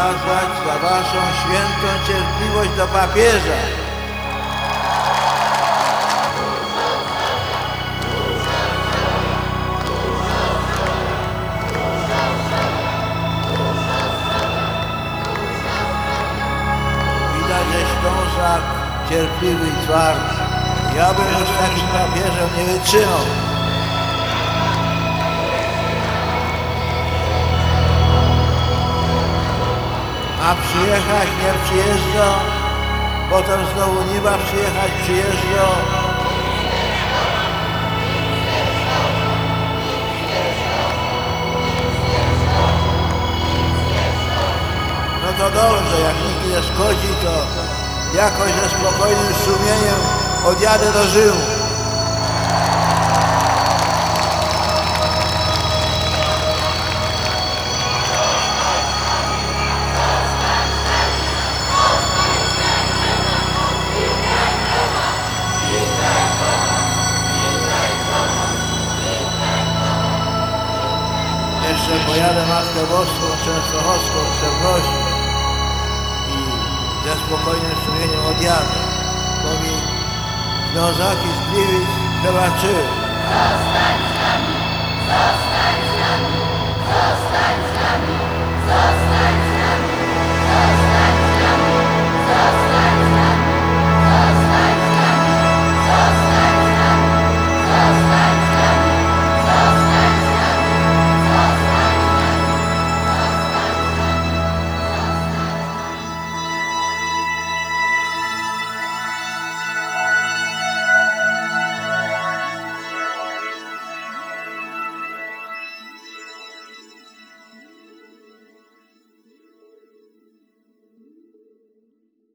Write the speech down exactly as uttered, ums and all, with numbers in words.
ukazać za waszą świętą cierpliwość do papieża. Widać, że Ślązak cierpliwy i twardy. Ja bym już takim papieżem nie wytrzymał. A przyjechać nie przyjeżdża, potem znowu niba przyjechać przyjeżdża. No to dobrze, jak nikt nie szkodzi, to jakoś ze spokojnym sumieniem odjadę do Rzymu. Jeszcze pojadę Matkę Boską Częstochowską przeprosić i ze spokojnym sumieniem odjadę, bo mi Ślązaki z Gliwic przebaczyły. Zostań z nami, zostań z nami, zostań z nami, zostań z nami.